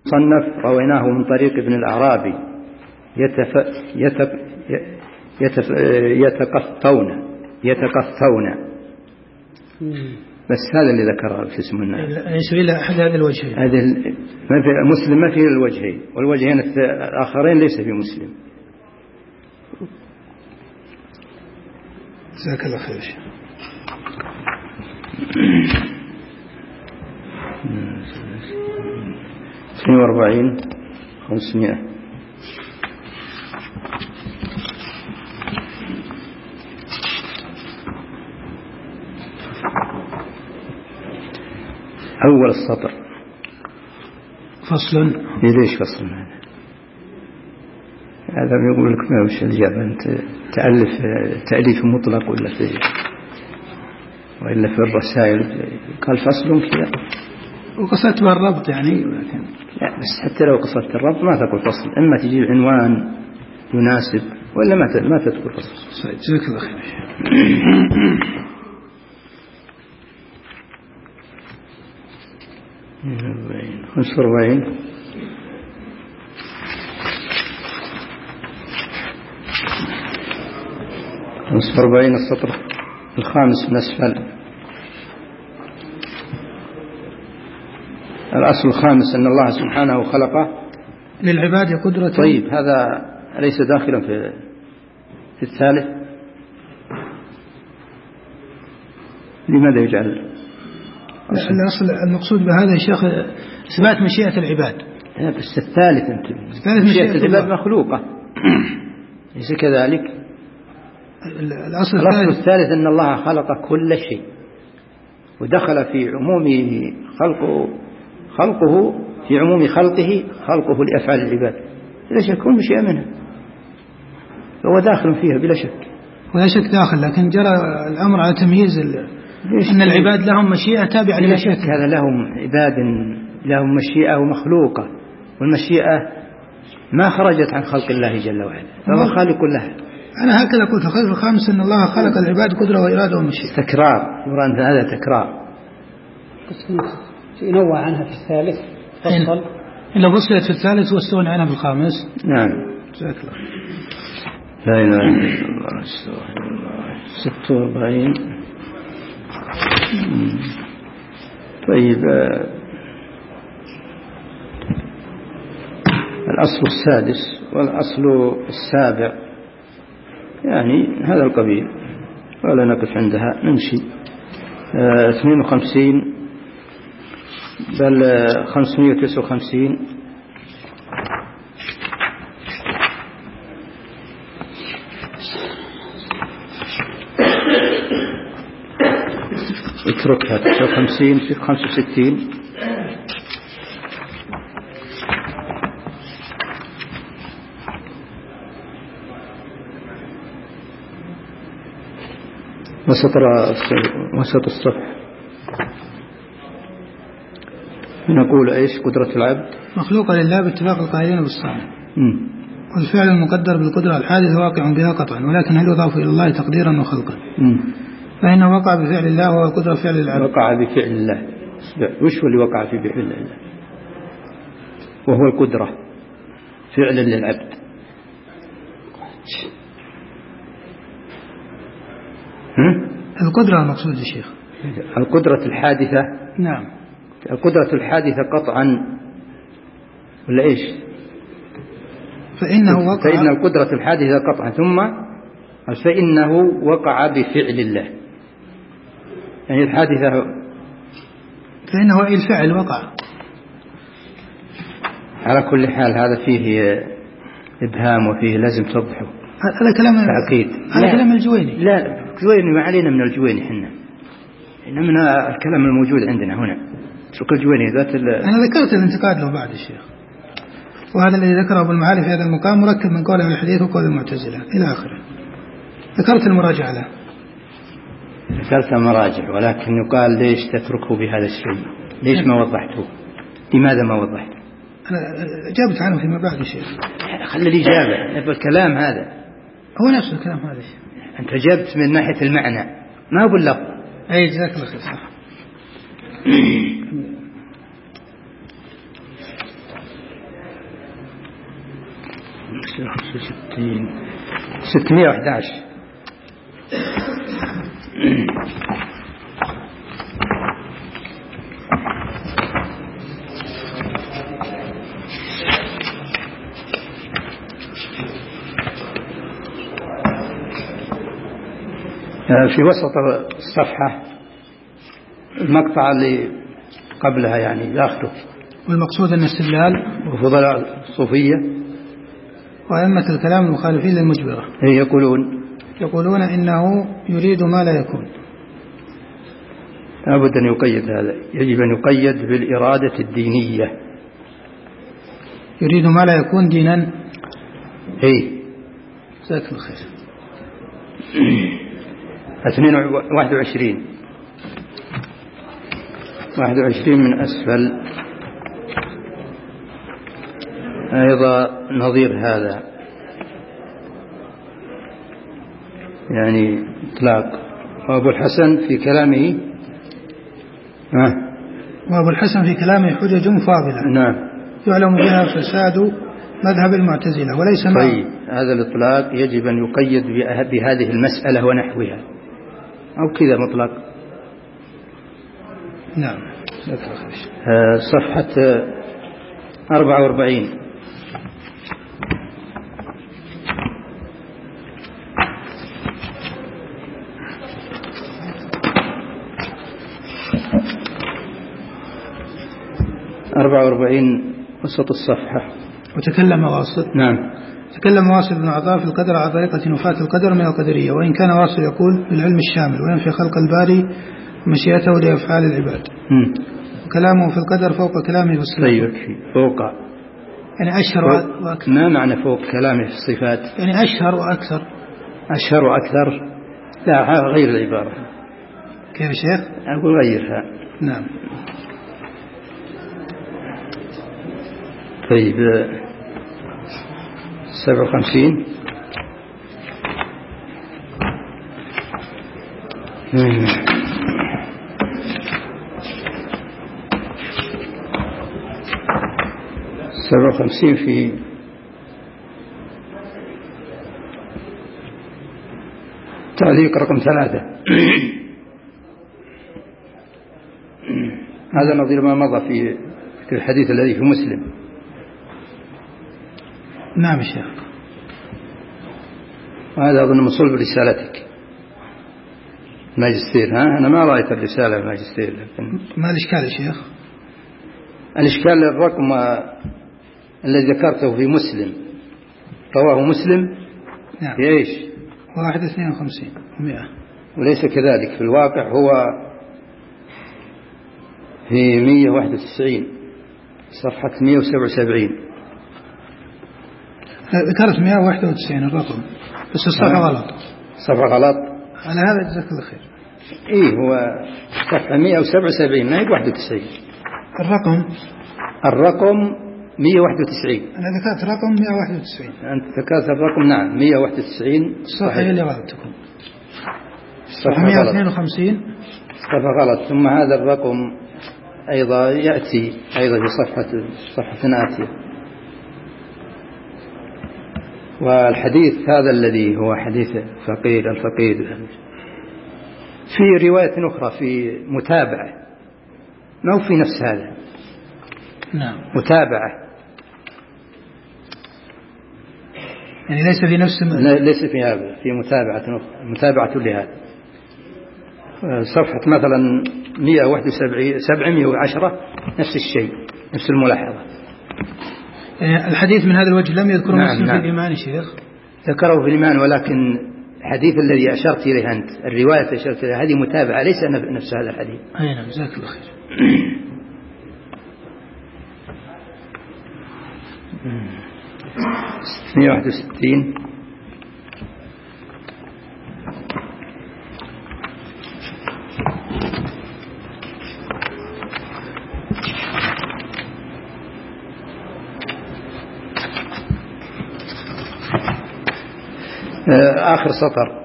صنف رويناه من طريق ابن الأعرابي يتقثون بس هذا اللي ذكره في اسم الناس ليس إلى أحد هذا الوجهين. مسلم ما فيه الوجهين، والوجهين الآخرين ليس في مسلم. جزاك الله خير. 42 500. أول السطر فصل. ليش فصل هذا يقول لك ما وش الإجابة؟ أنت تألف تأليف مطلق ولا في الرسائل قال فصل كذا وقصدت بالربط يعني، ولكن لا بس حتى لو قصدت الربط ما تقول فصل، إما تجيب عنوان يناسب ولا ما تذكر فصل. جزاك الله خير. 45 السطر الخامس من أسفل. الأصل الخامس أن الله سبحانه خلق للعباد قدرة. طيب هذا أليس داخلا في الثالث؟ لماذا يجعل الأصل المقصود بهذا يا شيخ إثبات مشيئة العباد. بس الثالث مشيئة العباد مخلوقة ليس كذلك؟ الأصل الثالث أن الله خلق كل شيء ودخل في عمومه خلقه في عموم خلقه لأفعال العباد بلا شك كل شيء منها هو داخل فيها بلا شك. ولا شك داخل، لكن جرى الأمر على تمييز أن العباد لهم مشيئة تابعة لمشيئة. هذا لهم عباد لهم مشيئة ومخلوقة، والمشيئة ما خرجت عن خلق الله جل وعلا، فهو خالق لها. أنا هكذا قلت الخلق الخامس أن الله خلق العباد قدرة وإرادة ومشيئة. تكرار يرى هذا تكرار ينوع عنها في الثالث فصل إلا فصلت في الثالث واستغنى عنها في الخامس. نعم. جزاك الله. لا إله إلا الله. استغفر الله. 46. طيب الأصل السادس والأصل السابع يعني هذا القبيل ولا نقف عندها نمشي. 52 بل 559 اتركها 59 في 65 وسط الصفحة نقول ايش؟ قدرة العبد مخلوقة لله باتفاق القائلين بالصنع، والفعل المقدر بالقدرة الحادثة واقع بها قطعا، ولكن هل يضاف إلى الله تقديرا وخلقا؟ فإنه وقع بفعل الله وهو القدرة فعل العبد. وقع بفعل الله. وش هو اللي وقع في بفعل الله؟ وهو القدرة فعلا للعبد. القدرة المقصود يا شيخ القدرة الحادثة. نعم. القدرة الحادثة قطعا ولا إيش؟ فإن القدرة الحادثة قطعا ثم فإنه وقع بفعل الله، يعني الحادثة فإنه الفعل وقع. على كل حال هذا فيه إبهام وفيه لازم توضحه. هذا كلام تعقيد. هذا كلام الجويني. لا الجويني ما علينا من الجويني حنا، إنما الكلام الموجود عندنا هنا. شكل الجويني ذات أنا ذكرت الانتقاد له بعد الشيخ، وهذا الذي ذكره ابو المعالي في هذا المقام مركب من قوله الحديث وقول المعتزلة إلى آخره. ذكرت المراجعة له. ذكرت مراجع، ولكن يقال ليش تتركه بهذا الشيء؟ ليش ما وضحته؟ لماذا ما وضحته؟ أنا جابت عنه فيما بعد الشيخ. خلي لي إجابة. نبغى الكلام هذا هو نفس الكلام هذا. أنت جبت من ناحية المعنى ما هو باللفظ. أي جزاك الله خير. صح. 65 611. في وسط الصفحة المقطع اللي قبلها يعني داخله. والمقصود أن الاستدلال وفضلاء الصوفية وأئمة الكلام المخالفين للمجبرة يقولون إنه يريد ما لا يكون. لابد أن يقيد هذا، يجب أن يقيد بالإرادة الدينية. يريد ما لا يكون دينا. جزاك الله خير. 21 من أسفل أيضا نظير هذا، يعني إطلاق. وأبو الحسن في كلامه وأبو الحسن في كلامه حجج فاضلة نعم يعلم بها فساد مذهب المعتزلة وليس طيب هذا الإطلاق يجب أن يقيد بهذه المسألة ونحوها أو كذا مطلق. نعم. صفحة 44. وسط الصفحة. وتكلم واصل. نعم. تكلم واصل بن عطاء في القدر على طريقة نفاة القدر من القدرية، وإن كان واصل يقول بالعلم الشامل وينفي خلق الباري ومشيئته لأفعال العباد. وكلامه في القدر فوق كلامه في الصفات. طيب فوق يعني أشهر وأكثر. ما معنى فوق كلامه في الصفات؟ يعني أشهر وأكثر. أشهر وأكثر، لا غير العبارة. كيف شيخ؟ أقول غيرها. نعم. طيب 57. في تعليق رقم 3. هذا نظير ما مضى في الحديث الذي في مسلم. نعم شيخ. وهذا أظن مصلب رسالتك ماجستير. أنا ما رأيت الرسالة الماجستير، لكن ما الإشكال يا شيخ؟ الإشكال الرقم الذي ذكرته في مسلم، رواه مسلم. نعم. في إيش؟ 152 100. وليس كذلك في الواقع، هو في 191 صفحة 177. ذكرت 191 الرقم، بس الصفحة غلط. صفحة غلط. على هذا جزاك الله خير. هو صفحة 177 ما هي 91. الرقم 191. أنا ذكرت رقم 191. أنت ذكرت الرقم نعم 191. الصفحة هي اللي غلط تكون. صفحة 152. صفحة غلط. ثم هذا الرقم أيضا يأتي أيضا في صفحة آتية. والحديث هذا الذي هو حديث الفقير في رواية أخرى في متابعة، ما هو في نفس هذا. نعم. متابعة يعني ليس في نفس ليس في هذا، في متابعة أخرى، متابعة لهذا. صفحة مثلا 171 710 نفس الشيء، نفس الملاحظة. الحديث من هذا الوجه لم يذكره مسلم في الإيمان شيخ. ذكره في الإيمان، ولكن الحديث الذي أشرت إليه أنت، الرواية أشرت إليه، هذه متابعة ليس نفس هذا الحديث. أي نعم جزاك الله خير. 161. آخر سطر.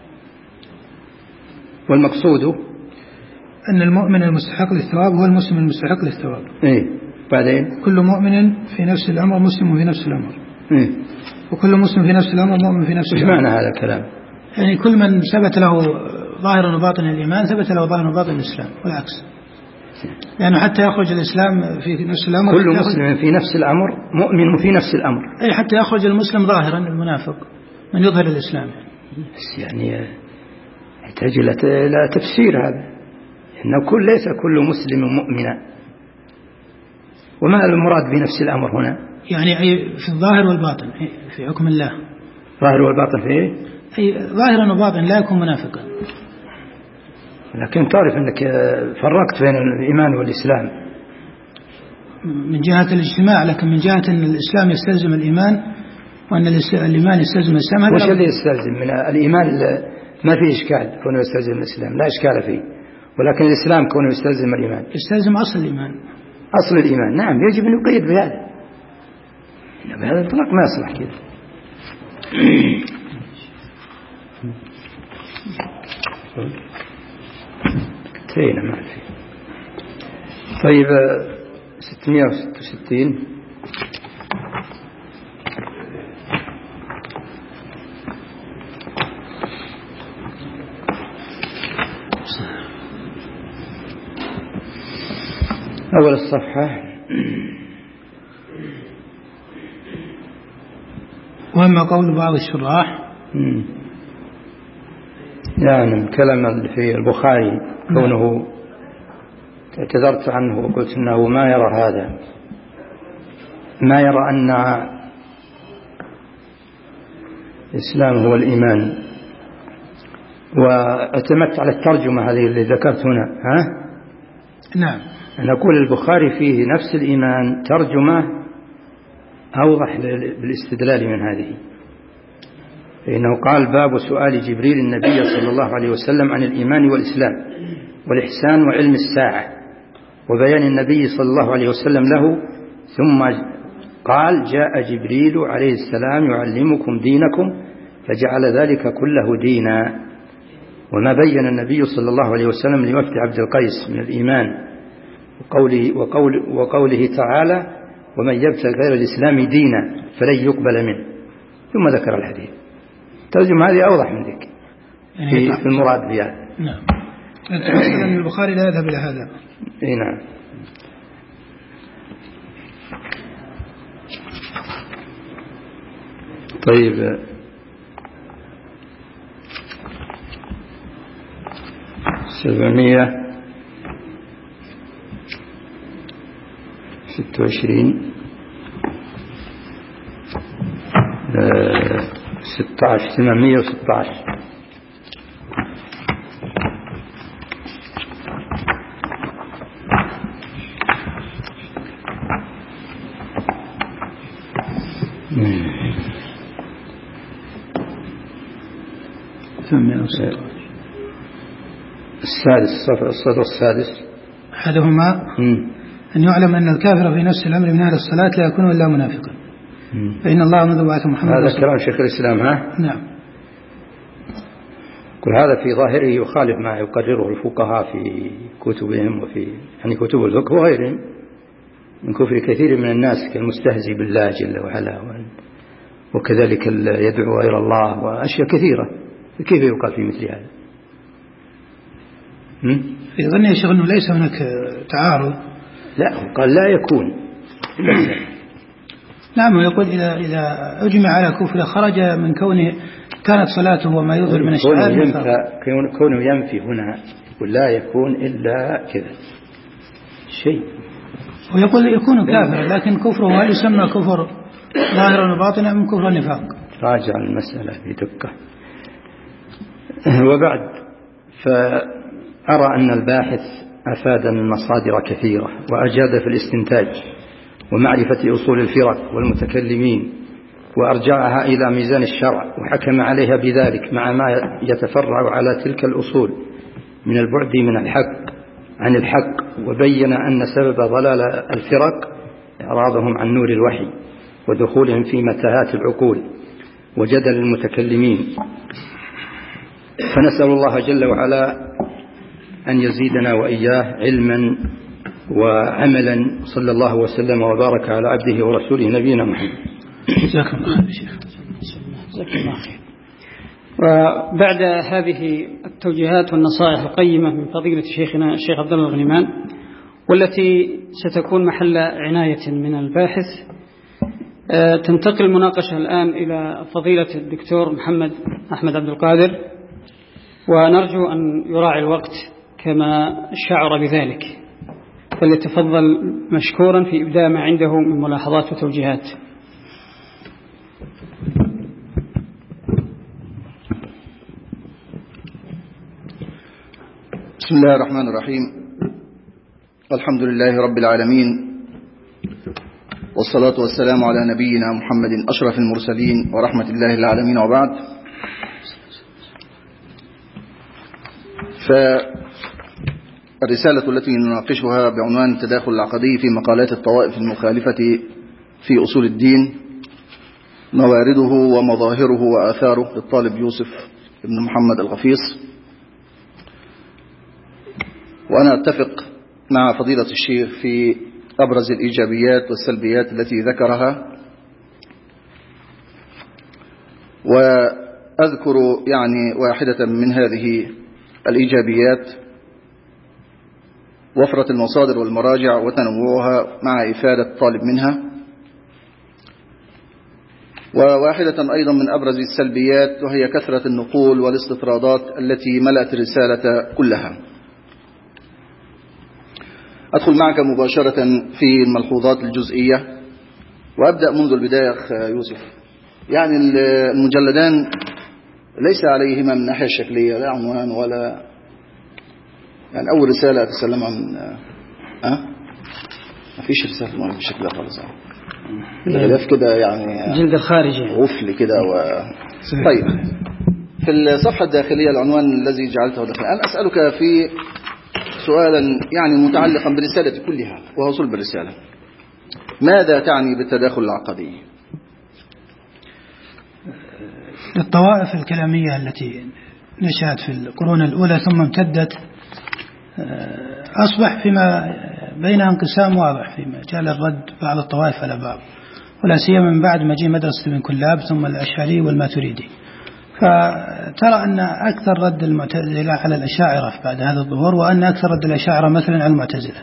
والمقصود أن المؤمن المستحق للثواب هو المسلم المستحق للثواب. بعدين كل مؤمن في نفس الأمر مسلم في نفس الأمر. وكل مسلم في نفس الأمر مؤمن في نفس الأمر. إيش معنى هذا الكلام؟ يعني كل من ثبت له ظاهر وباطن الإيمان ثبت له ظاهر وباطن الإسلام والعكس، لأنه حتى يخرج الإسلام في نفس الأمر، كل مسلم في نفس الأمر مؤمن في نفس الأمر، أي حتى يخرج المسلم ظاهرا المنافق من يظهر الإسلام. بس يعني يحتاج إلى تفسير هذا، إنه ليس كل مسلم مؤمنا. وما المراد بنفس الأمر هنا؟ يعني أي في الظاهر والباطن في حكم الله. ظاهر والباطن في إيه؟ أي ظاهرا وباطن لا يكون منافقا. لكن تعرف أنك فرقت بين الإيمان والإسلام من جهة الاجتماع، لكن من جهة أن الإسلام يستلزم الإيمان وأن الإيمان يستلزم الإسلام. وش اللي يستلزم من الإيمان؟ ما فيه إشكال كونه يستلزم الإسلام، لا إشكال فيه، ولكن الإسلام كونه يستلزم الإيمان، يستلزم أصل الإيمان. أصل الإيمان نعم، يجب أن يقيد بهذا، بهذا الإطلاق ما يصلح كذا. انتهينا ما في. طيب 666 أول الصفحة. وأما قول بعض الشراح يعني كلام في البخاري كونه اعتذرت عنه وقلت أنه ما يرى هذا، ما يرى أن الإسلام هو الإيمان، واعتمدت على الترجمة هذه اللي ذكرت هنا. نعم، نقول البخاري فيه نفس الإيمان ترجمة أوضح بالاستدلال من هذه، فإنه قال باب سؤال جبريل النبي صلى الله عليه وسلم عن الإيمان والإسلام والإحسان وعلم الساعة، وبيان النبي صلى الله عليه وسلم له، ثم قال جاء جبريل عليه السلام يعلمكم دينكم، فجعل ذلك كله دينا. وما بين النبي صلى الله عليه وسلم لوفد عبد القيس من الإيمان وقوله تعالى ومن يبتغي غير الإسلام دينا فلن يقبل منه، ثم ذكر الحديث. ترجم هذه أوضح من ذلك في المراد بها. نعم، أن البخاري لا يذهب إلى هذا. نعم. طيب 726 816 الصدر السادس أحدهما أن يعلم أن الكافر في نفس الأمر من أهل الصلاة لا يكون إلا منافقا، فإن الله منذ بعث محمد. هذا كلام شيخ الإسلام. نعم. كل هذا في ظاهره يخالف ما يقرره الفقهاء في كتبهم وفي يعني كتب الفقه وغيرهم من كفر كثير من الناس كالمستهزي بالله جل وعلا، وكذلك يدعو غير الله وأشياء كثيرة. كيف يقال في مثل هذا؟ يظن يا شيخ أنه ليس هناك تعارض. لا، قال لا يكون. نعم، ويقول إذا أجمع على كفر خرج من كونه كانت صلاته وما يظهر من الشعائر. كونه ينفي هنا يقول لا يكون إلا كذا شيء، ويقول يكون كافرا، لكن كفره هل يسمى كفر ظاهرا وباطنا من كفر النفاق؟ راجع المسألة بدقة. وبعد فأرى أن الباحث أفاد من مصادر كثيرة وأجاد في الاستنتاج ومعرفة أصول الفرق والمتكلمين، وأرجعها إلى ميزان الشرع وحكم عليها بذلك مع ما يتفرع على تلك الأصول من البعد من الحق عن الحق، وبين أن سبب ضلال الفرق إعراضهم عن نور الوحي ودخولهم في متاهات العقول وجدل المتكلمين. فنسأل الله جل وعلا أن يزيدنا وإياه علما وعملا. صلى الله وسلم وبارك على عبده ورسوله نبينا محمد. جزاكم الله خير شيخ. جزاكم الله خير. وبعد هذه التوجيهات والنصائح القيمة من فضيلة شيخنا الشيخ عبد الله الغنيمان، والتي ستكون محل عناية من الباحث، تنتقل المناقشة الآن إلى فضيلة الدكتور محمد أحمد عبد القادر، ونرجو أن يراعي الوقت كما شعر بذلك، فليتفضل مشكورا في إبداء ما عنده من ملاحظات وتوجيهات. بسم الله الرحمن الرحيم. الحمد لله رب العالمين، والصلاة والسلام على نبينا محمد أشرف المرسلين ورحمة الله للعالمين، وبعد. فالرسالة التي نناقشها بعنوان التداخل العقدي في مقالات الطوائف المخالفة في أصول الدين، موارده ومظاهره وآثاره، للطالب يوسف بن محمد الغفيص. وأنا أتفق مع فضيلة الشيخ في أبرز الإيجابيات والسلبيات التي ذكرها، وأذكر يعني واحدة من هذه الإيجابيات: وفرة المصادر والمراجع وتنوعها مع إفادة الطالب منها. وواحدة أيضا من أبرز السلبيات، وهي كثرة النقول والاستطرادات التي ملأت الرسالة كلها. أدخل معك مباشرة في الملحوظات الجزئية، وأبدأ منذ البداية أخ يوسف. يعني المجلدان ليس عليهما من الناحية الشكلية لا عنوان ولا يعني أول رسالة أتسلم عن ما فيش رسالة بالشكل ده خالص، الغلاف كده يعني جلد الخارجي غفل كده طيب، في الصفحة الداخلية العنوان الذي جعلته داخل، أنا أسألك في سؤالا يعني متعلقا بالرسالة كلها وهو صلب الرسالة: ماذا تعني بالتداخل العقدي؟ الطوائف الكلامية التي نشأت في القرون الأولى ثم امتدت، أصبح فيما بينها انقسام واضح في مجال الرد بعض الطوائف على بعض، ولا سيما من بعد مجيء مدرسة ابن كلاب ثم الأشعري والماتريدي. فترى أن أكثر رد المعتزلة على الأشاعرة بعد هذا الظهور، وأن أكثر رد الأشاعرة مثلا على المعتزلة.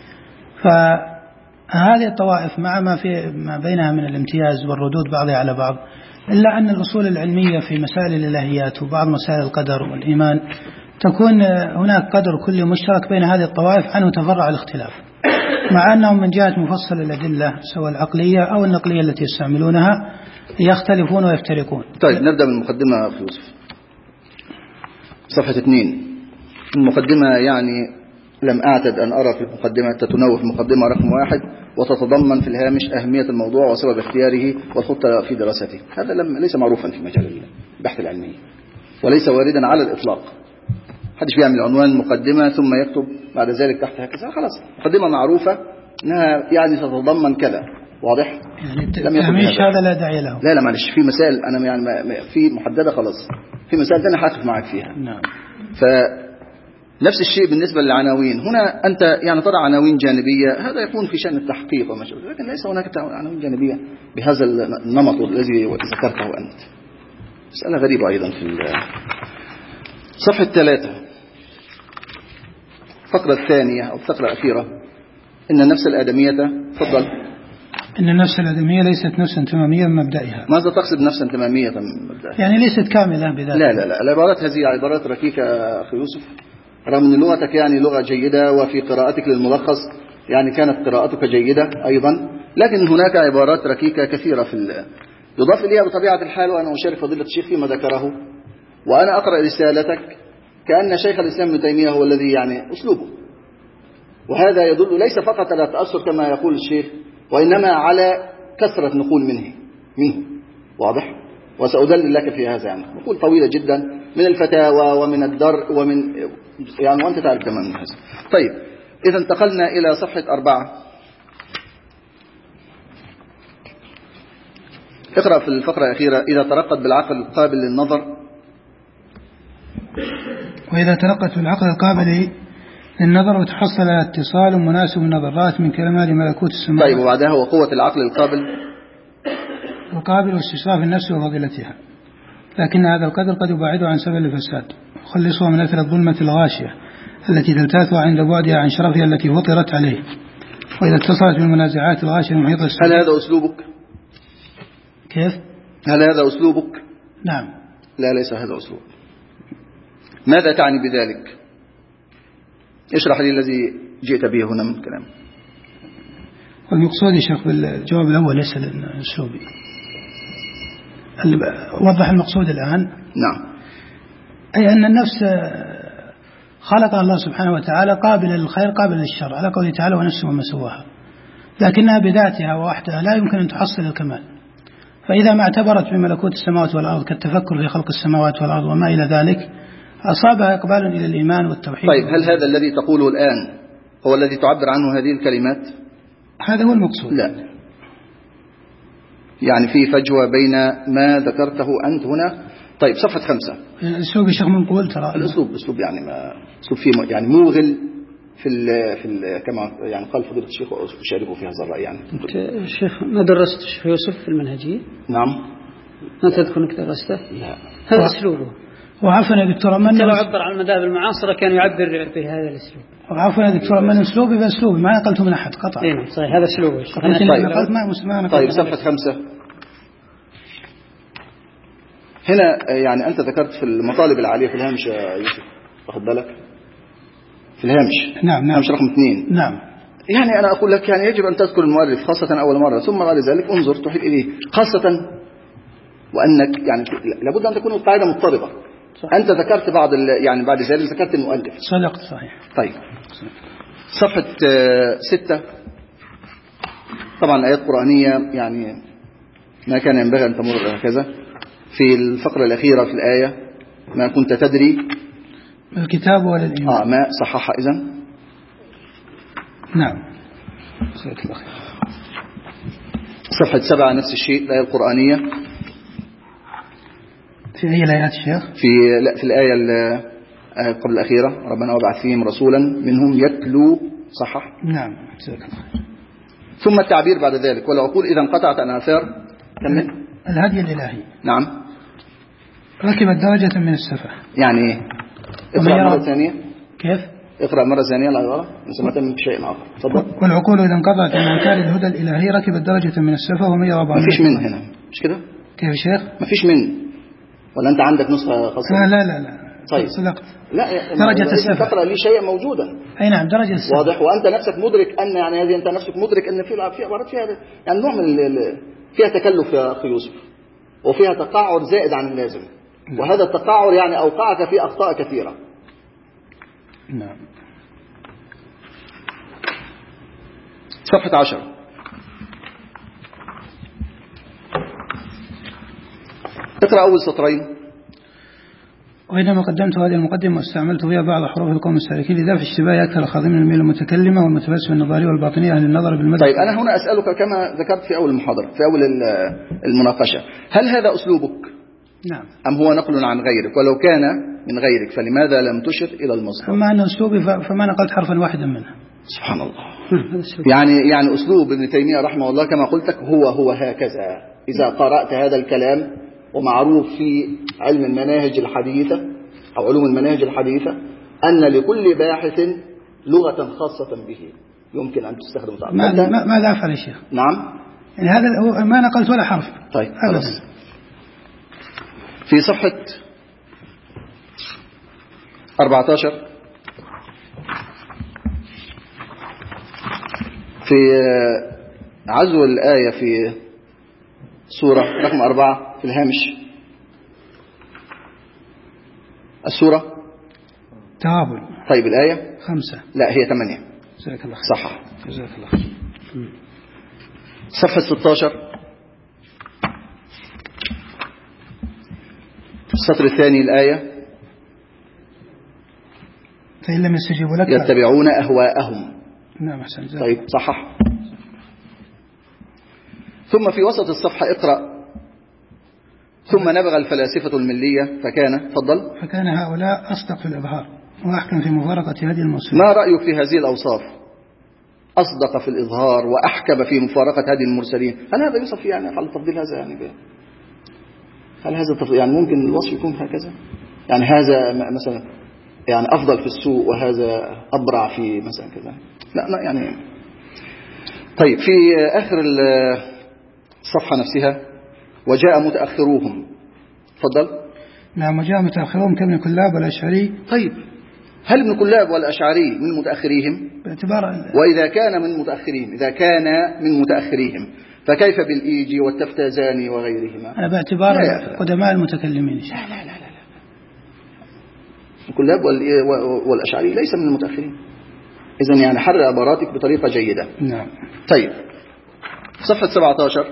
فهذه الطوائف مع ما بينها من الامتياز والردود بعضها على بعض، إلا أن الأصول العلمية في مسائل الإلهيات وبعض مسائل القدر والإيمان تكون هناك قدر كلي مشترك بين هذه الطوائف عنه تفرع الاختلاف، مع أنهم من جهة مفصل الأدلة سواء العقلية أو النقلية التي يستعملونها يختلفون ويفترقون. طيب نبدأ من المقدمة أخي يوسف، صفحة 2. المقدمة يعني لم أعتد أن أرى في المقدمة تتنوه في المقدمة رقم 1 وتتضمن في الهامش أهمية الموضوع وسبب اختياره والخطة في دراسته. هذا ليس معروفا في مجال البحث العلمي، وليس واردا على الإطلاق. محدش بيعمل عنوان مقدمة ثم يكتب بعد ذلك تحت هكذا، خلاص مقدمة معروفة أنها يعني تتضمن كذا، واضح؟ يعني لم يكن هذا لا داعي له. لا معلش، في مسائل أنا يعني في محددة خلاص، في مسائل أنا حاقف معك فيها. نعم. فنفس الشيء بالنسبة للعناوين. هنا أنت يعني تضع عناوين جانبية، هذا يكون في شأن التحقيق وما شابه، لكن ليس هناك عناوين جانبية بهذا النمط الذي ذكرته أنت. مسألة غريبة أيضا في صفحة 3 الفقرة الثانية أو الفقرة الأخيرة: إن النفس الآدمية. تفضل. إن النفس الآدمية ليست نفسا تمامية من مبدئها. ماذا تقصد نفسا تمامية من مبدئها؟ يعني ليست كاملة بذاتها. لا العبارات هذه عبارات ركيكة أخي يوسف، رغم أن لغتك يعني لغة جيدة وفي قراءتك للملخص يعني كانت قراءتك جيدة أيضا، لكن هناك عبارات ركيكة كثيرة يضاف إليها بطبيعة الحال. وأنا أشارك فضيلة الشيخ فيما ذكره، وأنا أقرأ رسالتك كأن شيخ الإسلام ابن تيمية هو الذي يعني أسلوبه، وهذا يدل ليس فقط على التأثر كما يقول الشيخ، وإنما على كثرة نقول منه، واضح؟ وسأدلل لك في هذا. يعني نقول طويلة جدا من الفتاوى ومن الدرء ومن يعني، وأنت تعرف كمان من هذا. طيب إذا انتقلنا إلى صفحة 4. اقرأ في الفقرة الأخيرة: إذا ترقت بالعقل القابل للنظر. وإذا ترقت بالعقل القابل للنظر وتحصل على اتصال مناسب النظرات من كمال ملكوت السماوات. طيب وبعدها: وقوة العقل القابل. وقابل واستشراف النفس وفضيلتها، لكن هذا القدر قد يبعده عن سبب الفساد، يخلصها من أثر الظلمة الغاشية التي تلتاثها عند بعدها عن شرفها التي فطرت عليه، وإذا اتصلت بالمنازعات الغاشية المحيطة. هل هذا أسلوبك؟ كيف؟ هل هذا أسلوبك؟ نعم. لا، ليس هذا أسلوب. ماذا تعني بذلك؟ اشرح لي الذي جئت به هنا من كلام. والمقصود يا شيخ بالجواب الأول ليس الأسلوبي. وضح المقصود الآن. نعم. أي أن النفس خلق الله سبحانه وتعالى قابلة للخير قابلة للشر، على قوله تعالى ونفس وما سواها، لكنها بذاتها ووحدها لا يمكن أن تحصل الكمال. فإذا ما اعتبرت بملكوت السماوات والأرض كالتفكر في خلق السماوات والأرض وما إلى ذلك، أصابها إقبال إلى الإيمان والتوحيد. طيب، هل هذا الذي تقوله الآن هو الذي تعبر عنه هذه الكلمات؟ هذا هو المقصود. لا، يعني في فجوة بين ما ذكرته أنت هنا. طيب، صفحة 5. الأسلوب يا شيخ منقول ترى. الأسلوب يعني ما أسلوب فيه يعني موغل في كما يعني قال فضيلة الشيخ وأشاركه في هذا الرأي. يعني الشيخ ما درست الشيخ يوسف في المنهجية؟ نعم. ما تذكر أنك درسته؟ لا. هذا أسلوبه. وعفوا يا دكتور من لو عبر عن المذاهب المعاصرة كان يعبر بهذا الأسلوب. وعفوا يا دكتور من أسلوبي بأسلوبي ما نقلته من أحد قطعا. إيه صحيح، هذا أسلوبه. طيب، صفحة 5. هنا يعني أنت ذكرت في المطالب العالية في الهامش يا يوسف، واخد بالك؟ في الهامش. نعم. هامش رقم 2. نعم. يعني أنا أقول لك يعني يجب أن تذكر المؤلف خاصة أول مرة، ثم بعد ذلك انظر تحيل إليه، خاصة وأنك يعني لابد أن تكون القاعدة مضطربة. صح. أنت ذكرت يعني بعد ذلك ذكرت المؤلف. صدقت صحيح. طيب، صفحة 6. طبعا الآيات القرآنية يعني ما كان ينبغي أن تمر هكذا. في الفقرة الأخيرة في الآية ما كنت تدري الكتاب ولا الإيمان. ما صحح إذن. نعم. صفحة 7 نفس الشيء الآية القرآنية. في أي الآيات الشيخ؟ في الآية قبل الأخيرة، ربنا وبعث فيهم رسولا منهم يتلو. صحح. نعم. ثم التعبير بعد ذلك والعقول إذا انقطعت عن آثار. كمل. الهدي الإلهي. نعم. ركبت درجة من السفة. يعني إيه؟ اقرأ مرة ثانية. كيف؟ اقرأ مرة ثانية العبارة سمعت من شيء آخر. تفضل. والعقول إذا انقطعت عن آثار الهدى الإلهي ركبت درجة من السفة ومن يرى ما فيش من هنا، مش كده؟ كيف يا شيخ؟ ما فيش من، ولا أنت عندك نسخة خاصة؟ لا. طيب. صدقت. لا، درجة السفة. تقرأ لي شيء موجودا. أي نعم، درجة السفة. واضح. وأنت نفسك مدرك أن يعني هذه أنت نفسك مدرك أن في عبارات فيها يعني نوع من فيها تكلف يا أخي يوسف، وفيها تقاعر زائد عن اللازم، وهذا التقاعر يعني أوقعك في أخطاء كثيرة. نعم. صفحة 10. اقرأ أول سطرين. وإنما قدمت هذه المقدمة واستعملت فيها بعض حروف القوم السالكين لذا في اشتباه أكثر خاضمين الميل المتكلمة والمتفلسفة النظرية والباطنية أهل النظر بالمدى. طيب، أنا هنا أسألك كما ذكرت في أول المحاضرة في أول المناقشة، هل هذا أسلوبك؟ نعم. أم هو نقل عن غيرك؟ ولو كان من غيرك فلماذا لم تشر إلى المصدر؟ أما أنه أسلوبي فما نقلت حرفا واحدا منه. سبحان الله. يعني أسلوب ابن تيمية رحمه الله كما قلت لك هو هكذا. إذا قرأت هذا الكلام، ومعروف في علم المناهج الحديثة أو علوم المناهج الحديثة أن لكل باحث لغة خاصة به يمكن أن تستخدم. ماذا أفعل يا شيخ؟ نعم. يعني هذا ما نقلت ولا حرف. طيب، خلاص. في صفحة 14 في عزو الآية في سورة رقم 4 في الهامش. السورة تغابن. طيب، الآية 5. لا، هي 8. جزاك الله خير. صح. جزاك الله خير. صفحة 16 السطر الثاني الآية فإن لم يستجيبوا لك يتبعون أهواءهم. نعم أحسن. طيب، صحح. ثم في وسط الصفحة اقرأ ثم نبغى الفلاسفة الملية فكان هؤلاء أصدق في الإبهار وأحكم في مفارقة هذه الموسيقى. ما رأيك في هذه الأوصاف؟ أصدق في الإظهار وأحكم في مفارقة هدي المرسلين، هل هذا يوصف يعني على التفضيل هذا يعني هل هذا يعني ممكن الوصف يكون هكذا؟ يعني هذا مثلا يعني أفضل في السوق وهذا أبرع في مثلا كذا، لا يعني. طيب في آخر الصفحة نفسها وجاء متأخروهم، تفضل. نعم، وجاء متأخروهم كابن كلاب والأشعري. طيب هل ابن كلاب والأشعري من متأخريهم؟ باعتبار وإذا كان من متأخريهم، إذا كان من متأخريهم فكيف بالإيجي والتفتازاني وغيرهما؟ أنا باعتبار قدماء المتكلمين. لا كلاب والأشعري ليس من المتأخرين. إذن يعني حرر عباراتك بطريقة جيدة. نعم. طيب صفحة 17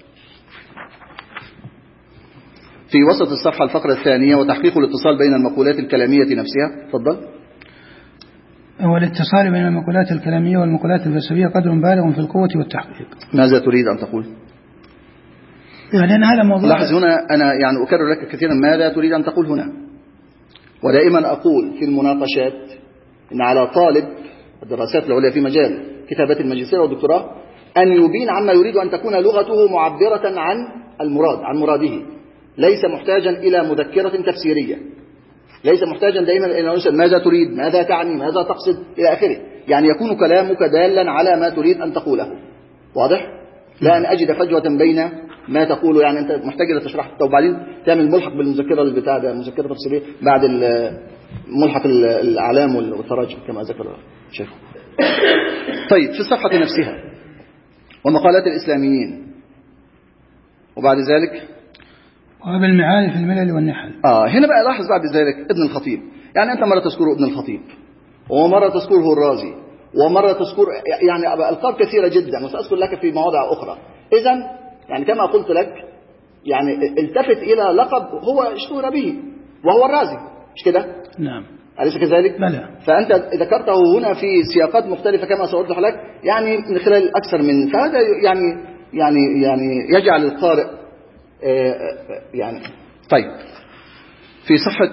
في وسط الصفحة الفقرة الثانية، وتحقيق الاتصال بين المقولات الكلامية نفسها. تفضل. والاتصال بين المقولات الكلامية والمقولات الفلسفية قدر بالغ في القوة والتحقيق. ماذا تريد أن تقول؟ يعني هذا موضوع. لاحظ هنا أنا يعني أكرر لك كثيرا ماذا تريد أن تقول هنا. ودائما أقول في المناقشات إن على طالب الدراسات العليا في مجال كتابة الماجستير والدكتوراه أن يبين عما يريد أن تكون لغته معبرة عن المراد، عن مراده، ليس محتاجا إلى مذكرة تفسيرية، ليس محتاجا دائما إلى نسأل ماذا تريد، ماذا تعني، ماذا تقصد إلى آخره. يعني يكون كلامك دالا على ما تريد أن تقوله. واضح؟ لا أن أجد فجوة بين ما تقوله، يعني أنت محتاج إلى تشرح وبعدين تعمل ملحق بالمذكرة البتاع ده، مذكرة تفسيرية بعد ملحق الأعلام والتراجم كما ذكر شيخ. طيب في الصفحة نفسها ومقالات الإسلاميين، وبعد ذلك وبالمعارف الملل والنحل. هنا بقى لاحظ بعد ذلك ابن الخطيب. يعني أنت مرة تذكره ابن الخطيب، ومرة تذكره الرازي، ومرة تذكر يعني ألقاب كثيرة جدا، وسأذكر لك في مواضع أخرى. إذن يعني كما قلت لك يعني التفت إلى لقب هو اشتهر به وهو الرازي، مش كده؟ نعم. أليس كذلك؟ بلى. فأنت ذكرته هنا في سياقات مختلفة كما سأوضح لك، يعني من خلال أكثر من، فهذا يعني يجعل القارئ يعني. طيب في صفحة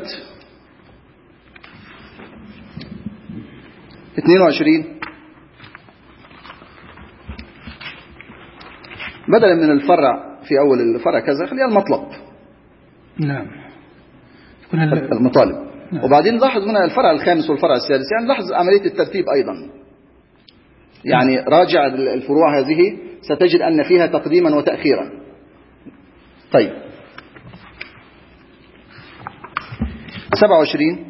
22 بدلا من الفرع في أول الفرع كذا خليها المطلب. نعم. المطالب. نعم. وبعدين لاحظ هنا الفرع الخامس والفرع السادس، يعني لاحظ عملية الترتيب أيضا. يعني راجع الفروع هذه ستجد أن فيها تقديما وتأخيرا. طيب 27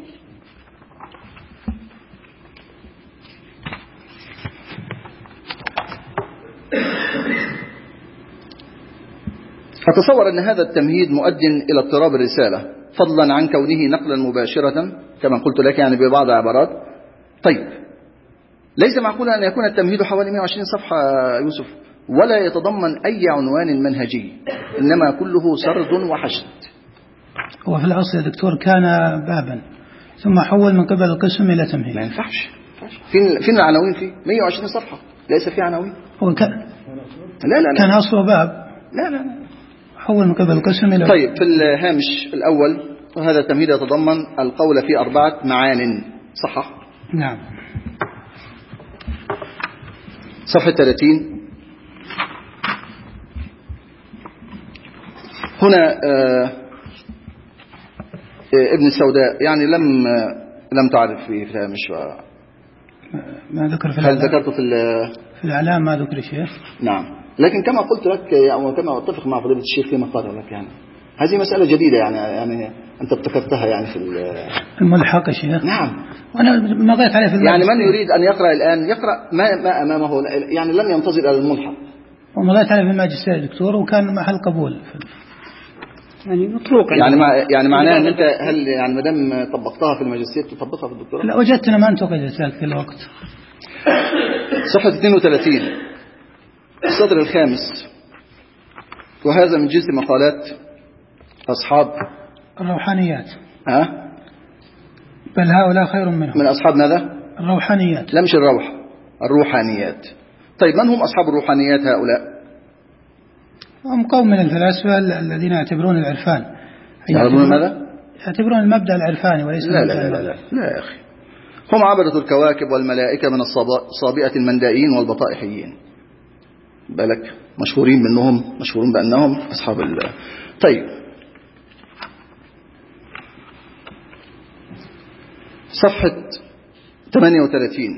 أتصور أن هذا التمهيد مؤد إلى اضطراب الرسالة، فضلا عن كونه نقلا مباشرة كما قلت لك يعني ببعض عبارات. طيب ليس معقولا أن يكون التمهيد حوالي 120 صفحة يوسف ولا يتضمن أي عنوان منهجي، إنما كله سرد وحشد. هو في الأصل يا دكتور كان بابا ثم حول من قبل القسم إلى تمهيد. ما ينفعش. فين العناوين فيه؟ 120 صفحة ليس فيه عناوين. هو كان لا كان أصله باب. لا حول من قبل القسم إلى. طيب في الهامش الأول، وهذا التمهيد يتضمن القول في 4 معان، صح؟ نعم. صفحة 30 هنا ابن السوداء يعني لم تعرف في الهامش ما ذكر في هل ذكرته في الإعلام؟ ما ذكر شيء. نعم، لكن كما قلت لك وكما أتفق مع فضيلة الشيخ فيما قال لك، يعني هذه مسألة جديدة يعني أنت ابتكرتها يعني في الملحق يا شيخ. نعم. وأنا مضيت عليه في الماجستير. يعني من يريد أن يقرأ الآن يقرأ ما أمامه، يعني لم ينتظر إلى الملحق. ومضيت عليه في الماجستير دكتور وكان محل قبول. يعني مطروق يعني معناه أن أنت هل يعني ما دام طبقتها في الماجستير تطبقها في الدكتوراه؟ لا، وجدتنا ما انتقدت ذلك الوقت. صفحة 32 السطر الخامس، وهذا من جنس مقالات أصحاب الروحانيات. بل هؤلاء خير منهم. من أصحاب ماذا؟ الروحانيات. لا مش الروح، الروحانيات. طيب من هم أصحاب الروحانيات هؤلاء؟ هم قوم من الفلاسفة الذين يعتبرون العرفان. يعتبرون ماذا؟ يعتبرون المبدأ العرفاني وليس لا يا أخي، هم عبرة الكواكب والملائكة من الصابئة المندائين والبطائحيين. بالك مشهورين منهم، مشهورون بأنهم أصحاب الله. طيب صفحة 38.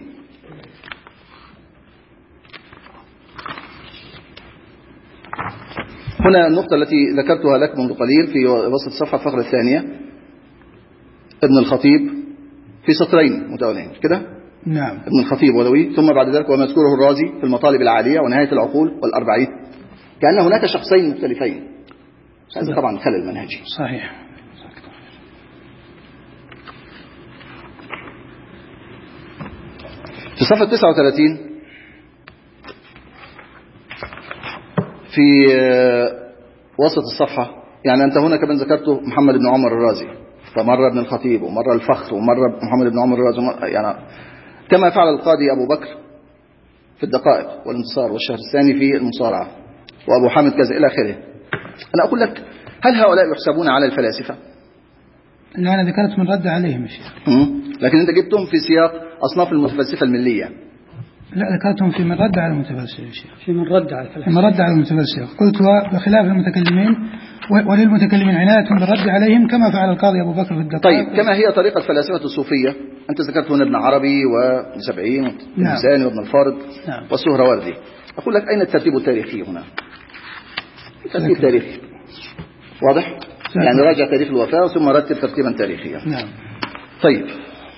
هنا النقطة التي ذكرتها لك منذ قليل في وسط الصفحة الفقرة الثانية. ابن الخطيب في سطرين متوالين كده. نعم. ابن الخطيب ولوي، ثم بعد ذلك وما يذكره الرازي في المطالب العالية ونهاية العقول والأربعين، كأن هناك شخصين مختلفين. هذا طبعا خلل منهجي. صحيح. في صفحة 39 في وسط الصفحة، يعني أنت هنا كمان ذكرته محمد بن عمر الرازي، فمرة ابن الخطيب ومرة الفخر ومرة محمد بن عمر الرازي، يعني كما فعل القاضي أبو بكر في الدقائق والانتصار والشهر الثاني في المصارعة، وأبو حامد كذا إلى آخره. أنا أقول لك هل هؤلاء يحسبون على الفلاسفة؟ لا، أنا ذكرت من رد عليهم يا شيخ. لكن أنت جبتهم في سياق أصناف المتفلسفة الملية. لا، ذكرتهم في من رد على المتفلسفة يا شيخ. في من رد على الفلاسفة. من رد على المتفلسفة قلت بخلاف المتكلمين، وللمتكلمين عناية بالرد عليهم كما فعل القاضي أبو بكر في الدقائق. طيب كما هي طريقة فلاسفة الصوفية، أنت ذكرت هنا ابن عربي وابن سبعين وابن ساني وابن الفارض والسهروردي. أقول لك أين الترتيب التاريخي هنا؟ الترتيب التاريخي واضح؟ يعني راجع تاريخ الوفاة ثم رتب ترتيبا تاريخيا. نعم. طيب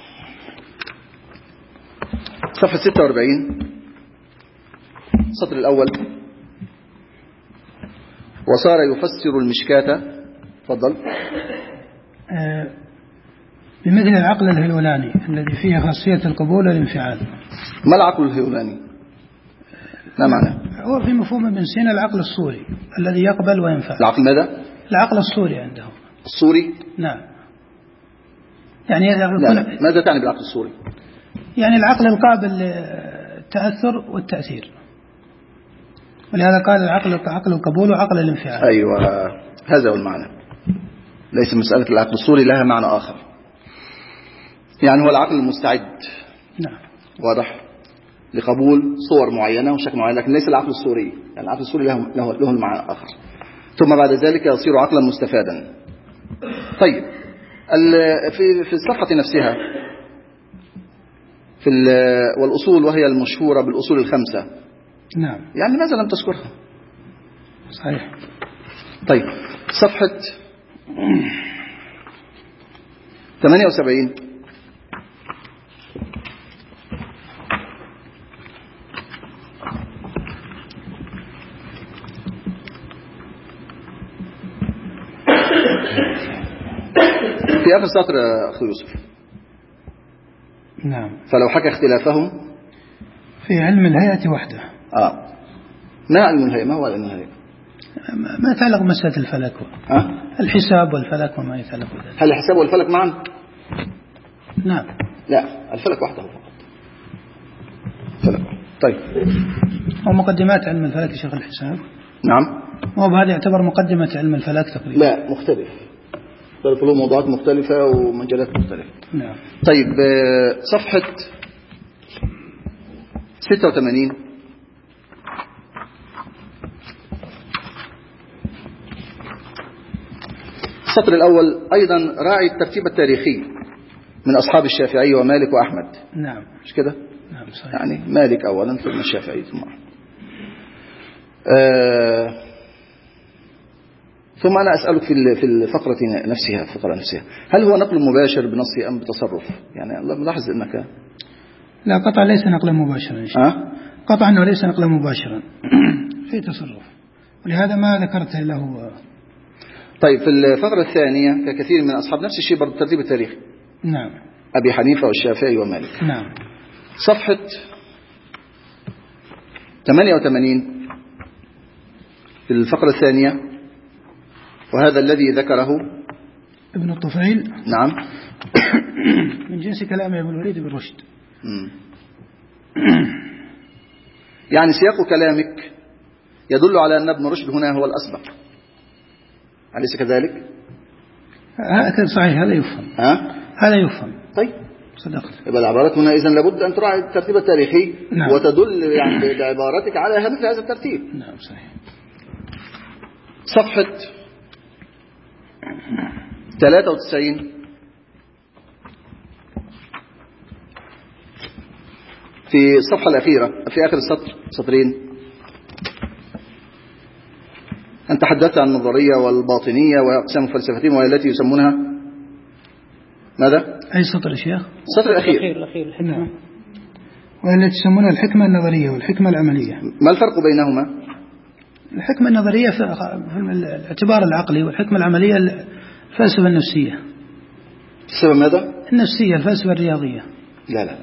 صفحة 46 السطر الأول. وصار يفسر المشكاة. تفضل. بمثل العقل الهيولاني الذي فيه خاصية القبول والانفعال. ما العقل الهيولاني؟ ما معنى؟ هو في مفهوم ابن سينا العقل الصوري الذي يقبل وينفعل. العقل ماذا؟ العقل الصوري عندهم. الصوري؟ نعم. يعني ماذا تعني بالعقل الصوري؟ يعني العقل القابل للتأثر والتأثير، ولهذا قال العقل عقل القبول وعقل الانفعال. أيوة، هذا هو المعنى. ليس مسألة العقل الصوري لها معنى آخر، يعني هو العقل المستعد. نعم. واضح، لقبول صور معينة وشكل معين، لكن ليس العقل الصوري. يعني العقل الصوري له المعنى آخر. ثم بعد ذلك يصير عقلا مستفادا. طيب في الصفحة نفسها في والأصول، وهي المشهورة بالأصول الخمسة. نعم. يعني لماذا لم تذكرها؟ صحيح. طيب صفحة 78 في آخر سطر أخي يوسف. نعم. فلو حكى اختلافهم في علم الهيئة وحده. ما علم الهيئة؟ ما هو علم الهيئة؟ ما يتعلق بمسألة الفلك الحساب والفلك وما يتعلق بذلك. هل الحساب والفلك معا؟ نعم. لا، الفلك وحده فقط. فلك. طيب ومقدمات علم الفلك شيخ الحساب. نعم. وهذا يعتبر مقدمة علم الفلك تقريبا. لا، مختلف، له موضوعات مختلفة ومجالات مختلفة. نعم. طيب صفحة 86 السطر الأول أيضا راعي الترتيب التاريخي من أصحاب الشافعي ومالك وأحمد. نعم. مش كده؟ نعم صحيح. يعني مالك أولا ثم الشافعي ثم أحمد. ثم أنا أسألك في الفقرة نفسها، هل هو نقل مباشر بنص أم بتصرف؟ يعني الله ملاحظ أنك لا، قطعا ليس نقلا مباشرا. قطعا أنه ليس نقلا مباشرا في تصرف، ولهذا ما ذكرت له. طيب في الفقرة الثانية ككثير من أصحاب نفس الشيء برضو الترتيب التاريخي. نعم. أبي حنيفة والشافعي ومالك. نعم. صفحة 88 في الفقرة الثانية، وهذا الذي ذكره ابن الطفيل. نعم. من جنس كلام ابن الوليد بن رشد. يعني سياق كلامك يدل على أن ابن رشد هنا هو الأسبق، أليس كذلك؟ صحيح، هذا يفهم. هذا يفهم. طيب صدقت. يبقى العبارات هنا إذن لابد أن تراعي الترتيب التاريخي. نعم. وتدل يعني بعبارتك على مثل هذا الترتيب. نعم صحيح. صفحة 93 في الصفحة الأخيرة في آخر السطر سطرين. أنت تحدثت عن النظرية والباطنية وأقسام الفلسفتين وهي التي يسمونها ماذا؟ أي سطر يا شيخ؟ السطر الأخير. الحكمة. والتي يسمونها الحكمة النظرية والحكمة العملية. ما الفرق بينهما؟ الحكمة النظرية في الاعتبار العقلي، والحكمة العملية الفلسفة النفسية. السبب ماذا؟ النفسية، الفلسفة الرياضية. لا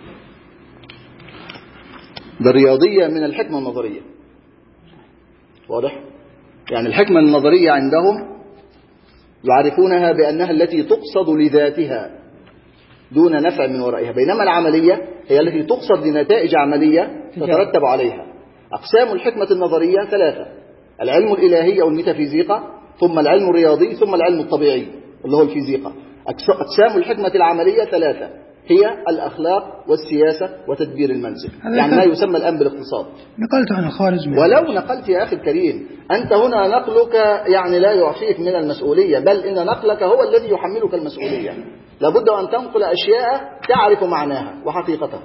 ده الرياضية من الحكمة النظرية. واضح؟ يعني الحكمة النظرية عندهم يعرفونها بأنها التي تقصد لذاتها دون نفع من ورائها، بينما العملية هي التي تقصد لنتائج عملية تترتب عليها. أقسام الحكمة النظرية ثلاثة: العلم الإلهي أو الميتافيزيقا، ثم العلم الرياضي، ثم العلم الطبيعي اللي هو الفيزيقا. أقسام الحكمة العملية ثلاثة، هي الأخلاق والسياسة وتدبير المنزل، يعني ما يسمى الآن بالاقتصاد. نقلت عن الخوارزمي. ولو نقلت يا أخي الكريم، أنت هنا نقلك يعني لا يعفيك من المسؤولية، بل إن نقلك هو الذي يحملك المسؤولية. لابد أن تنقل أشياء تعرف معناها وحقيقتها.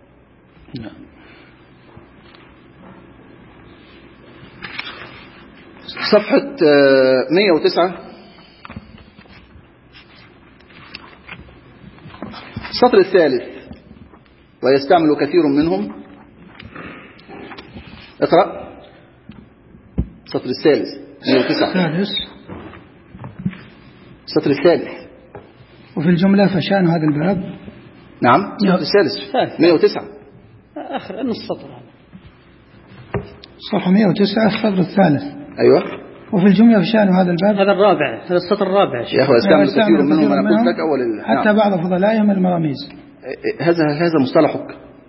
صفحة 109 السطر الثالث: ويستعمل كثير منهم. اقرأ السطر الثالث 109. السطر الثالث. وفي الجملة فشان هذا الباب. نعم السطر الثالث 109 آخر نص السطر هذا. صفحة 109 السطر الثالث. أيوة. وفي الجملة فشان هذا الباب. هذا الرابع، هذا السطر الرابع يا أخوة. يستعمل كثير منهم أنا قلت لك أول حتى نعم. بعض فضلائهم المراميز. هذا مصطلحك.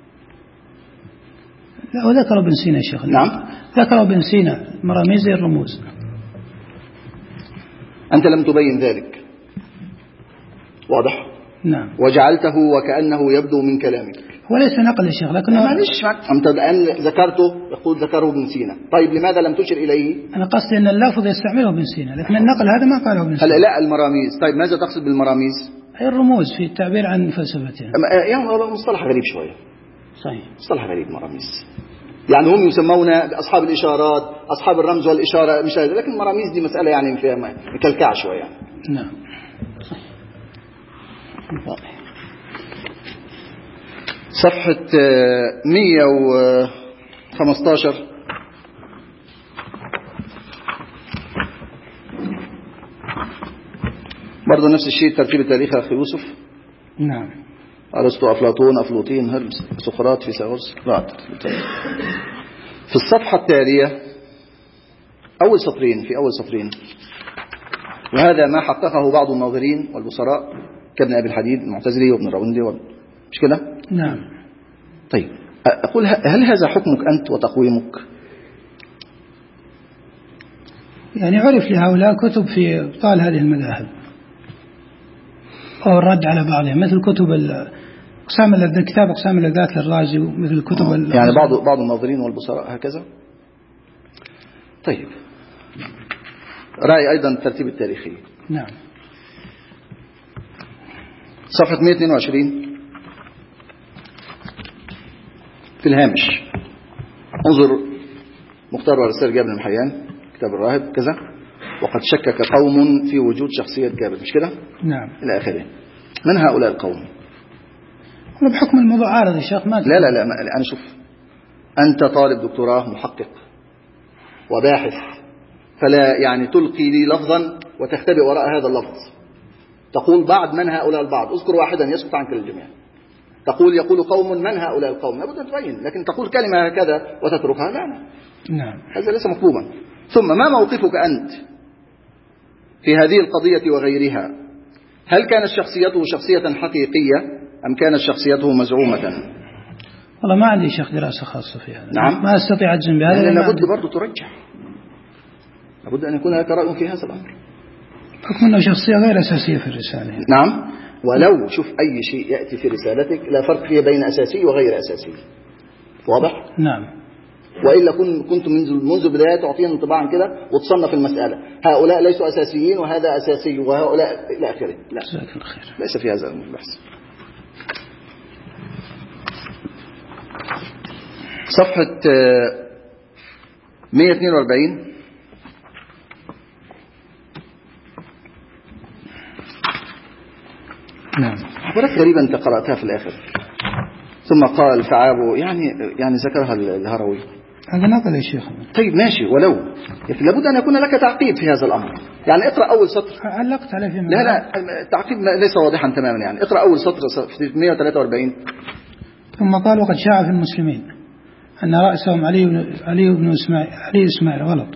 لا، وذكر ابن سينا يا شيخ. نعم ذكر ابن سينا مراميز الرموز. أنت لم تبين ذلك. واضح. نعم. وجعلته وكأنه يبدو من كلامك. هو ليس نقل يا شيخ، لكنه معلش أنت الآن ذكرته، يقول ذكره ابن سينا. طيب لماذا لم تشر إليه؟ أنا قصدي أن اللفظ يستعمله ابن سينا، لكن النقل هذا ما قاله ابن سينا. لا المراميز. طيب ماذا تقصد بالمراميز؟ هي الرموز في التعبير عن فلسفتها. يعني مصطلح غريب شوية. صحيح. مصطلح غريب مراميز. يعني هم يسمون أصحاب الإشارات، أصحاب الرمز والإشارة، مش هذا، لكن مراميز دي مسألة يعني فيها مكلكعة شوية يعني. نعم. صحيح. صفحة 115 برضو نفس الشيء ترتيب التاريخ يا أخي يوسف. نعم. أرسطو، أفلاطون، أفلوطين، هرمس، سقراط، فيثاغورس. في الصفحة التالية أول سطرين وهذا ما حققه بعض الناظرين والبصراء كابن أبي الحديد المعتزلي وابن الراوندي مش كده؟ نعم. طيب أقول هل هذا حكمك أنت وتقويمك؟ يعني عرف لهؤلاء كتب في إبطال هذه المذاهب أو الرد على بعضها، مثل كتب كتاب أقسام اللذات للرازي، ومثل كتب يعني بعض الناظرين والبصراء هكذا. طيب رأي أيضا الترتيب التاريخي. نعم. صفحة 122 في الهامش انظر مختار ورسائل جابر بن حيان كتاب الراهب كذا: وقد شكك قوم في وجود شخصية جابر، مش كده؟ نعم. إلى آخره. من هؤلاء القوم؟ أنا بحكم المعارضة يا شيخ ما لا أنا شوف، أنت طالب دكتوراه محقق وباحث، فلا يعني تلقي لي لفظا وتختبئ وراء هذا اللفظ. تقول بعض من هؤلاء البعض، اذكر واحدا يسقط عنك الجميع. يقول قوم من هؤلاء القوم، لابد أن تبين، لكن تقول كلمة هكذا وتتركها لا. نعم. هذا ليس مطلوبا. ثم ما موقفك أنت في هذه القضية وغيرها؟ هل كانت شخصيته شخصية حقيقية أم كانت شخصيته مزعومة؟ والله ما عندي شيخ دراسة خاصة في هذا. نعم. ما أستطيع أجزم بهذا. لابد برضو ترجح، لابد أن يكون لك رأي في هذا الأمر. حكم أنه شخصية غير أساسية في الرسالة. نعم. ولو شوف أي شيء يأتي في رسالتك لا فرق فيه بين أساسي وغير أساسي. واضح؟ نعم. وإلا كنت منذ البداية تعطينا انطباعا كده وتصنف المسألة، هؤلاء ليسوا أساسيين وهذا أساسي وهؤلاء إلى آخره. لا، ليس في هذا البحث. صفحة 142. نعم. عبارات غريبة أنت قرأتها في الآخر. ثم قال فعابوا، يعني ذكرها الهروي. هذا نقل يا شيخ. طيب ماشي، ولو لكن لابد أن يكون لك تعقيب في هذا الأمر. يعني اقرأ أول سطر. علقت عليه في لا التعقيب ليس واضحا تماما. يعني اقرأ أول سطر في 143. ثم قال وقد شاع في المسلمين أن رأسهم علي بن إسماعيل غلط.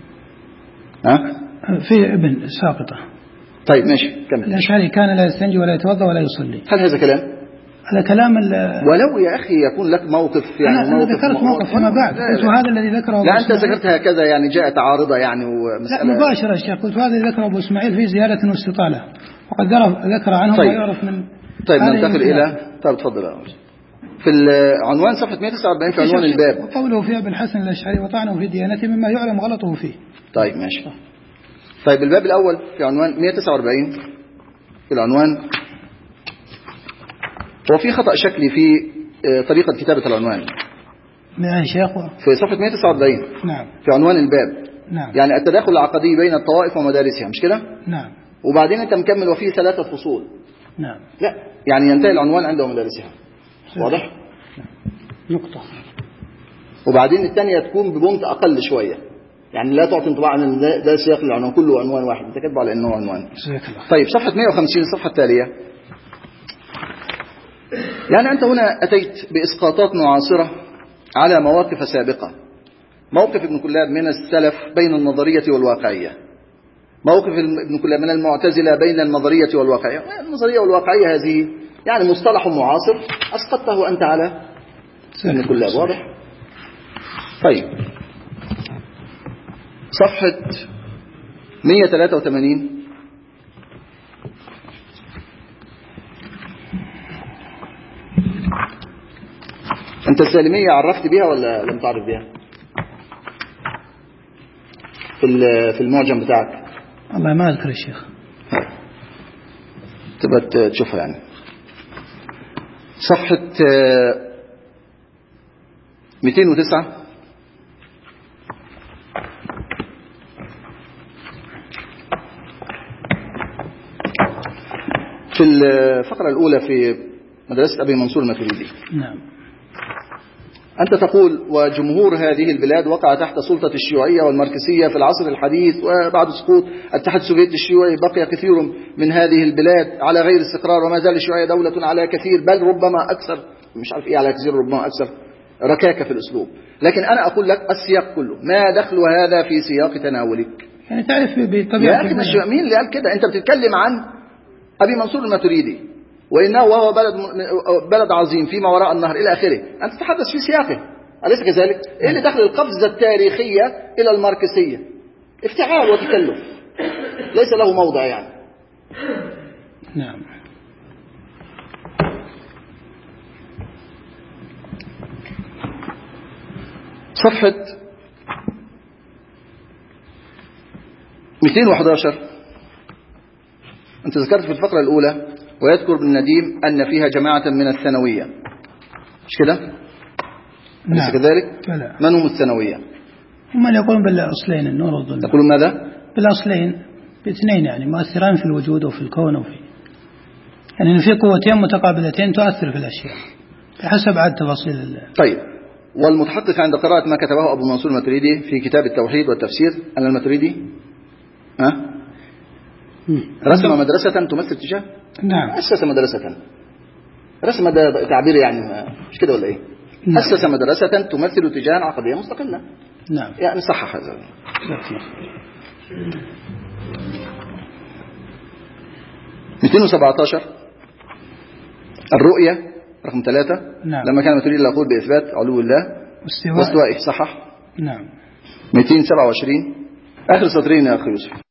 في ابن ساقطة. طيب ماشي كمل. الأشعري كان لا يستنجي ولا يتوضأ ولا يصلي. هل هذا كلام؟ هذا كلام ولو يا أخي يكون لك موقف، يعني أنا ذكرت موقف فيما بعد، قلت هذا الذي ذكره لا أنت ذكرت هكذا، يعني جاءت عارضة يعني ومسألة. لا مباشرة يا شيخ، قلت هذا الذي ذكره أبو إسماعيل في زيادة واستطالة وقد ذكر عنه طيب. ما يعرف من. طيب ننتقل إلى. طيب تفضل في العنوان صفحة 149 في عنوان الباب. وقوله في أبي الحسن الأشعري وطعنه في ديانته مما يعلم غلطه فيه. طيب ماشي. طيب الباب الأول في عنوان 149 في العنوان هو في خطأ شكلي في طريقة كتابة العنوان. نعم شيخ. في صفحة 149. نعم. في عنوان الباب. نعم. يعني التداخل العقدي بين الطوائف ومدارسها، مش كده؟ نعم. وبعدين أنت مكمل وفيه 3 فصول. نعم. لا يعني ينتهي العنوان عند مدارسها. واضح؟ نقطة. وبعدين الثانية تكون ببنت أقل شوية، يعني لا تعطي انطباع ان ده سياق العنوان كله عنوان واحد، انت كاتبه على انه عنوان. طيب صفحة 150 الصفحة التالية. يعني أنت هنا أتيت بإسقاطات معاصرة على مواقف سابقة. موقف ابن كلاب من السلف بين النظرية والواقعية، موقف ابن كلاب من المعتزلة بين النظرية والواقعية. النظرية والواقعية هذه يعني مصطلح معاصر أسقطته أنت على ابن كلاب. واضح؟ طيب صفحة 183. أنت السالمية عرفت بها ولا لم تعرف بها في المعجم بتاعك؟ والله ما أذكر الشيخ. تبقى تشوفها يعني. صفحة 209 في الفقرة الأولى في مدرسة أبي منصور الماتريدي. نعم. أنت تقول وجمهور هذه البلاد وقع تحت سلطة الشيوعية والماركسية في العصر الحديث، وبعد سقوط الاتحاد السوفيتي الشيوعي بقي كثير من هذه البلاد على غير استقرار، وما زال الشيوعية دولة على كثير بل ربما أكثر، مش عارف إيه على كثير ربما أكثر ركاكة في الأسلوب. لكن أنا أقول لك السياق كله، ما دخل هذا في سياق تناولك؟ يعني تعرف بطبيعة يا أخي مين اللي قال كده؟ أنت بتتكلم عن أبي منصور الماتريدي وإنه وهو بلد عظيم فيما وراء النهر إلى آخره، أنت تتحدث في سياقه، أليس كذلك؟ إيه اللي دخل القفزة التاريخية إلى الماركسية؟ افتعال وتكلف ليس له موضع يعني. نعم. صفحة 211 أنت ذكرت في الفقرة الأولى ويذكر ابن نديم أن فيها جماعة من الثانوية، مش كده؟ نعم. كذلك؟ لا. من هم الثانوية؟ هم اللي يقولون بالأصلين النور والظلم. يقولون ماذا؟ بالأصلين باثنين، يعني مؤثران في الوجود وفي الكون وفي، يعني في قوتين متقابلتين تؤثر في الأشياء بحسب عدد تفاصيل. طيب والمتحقق عند قراءة ما كتبه أبو منصور الماتريدي في كتاب التوحيد والتفسير أن الماتريدي رسم مدرسة تمثل تجاه. نعم. أسس مدرسة، رسم ده تعبير يعني مش كده ولا إيه؟ نعم. أسس مدرسة تمثل تجاها عقدية مستقلة. نعم. يعني صحح هذا. 217 الرؤية رقم 3. نعم. لما كان الماتريدي يقول بإثبات علو الله واستوائه، صحح. نعم. 227 آخر سطرين يا أخي يوسف.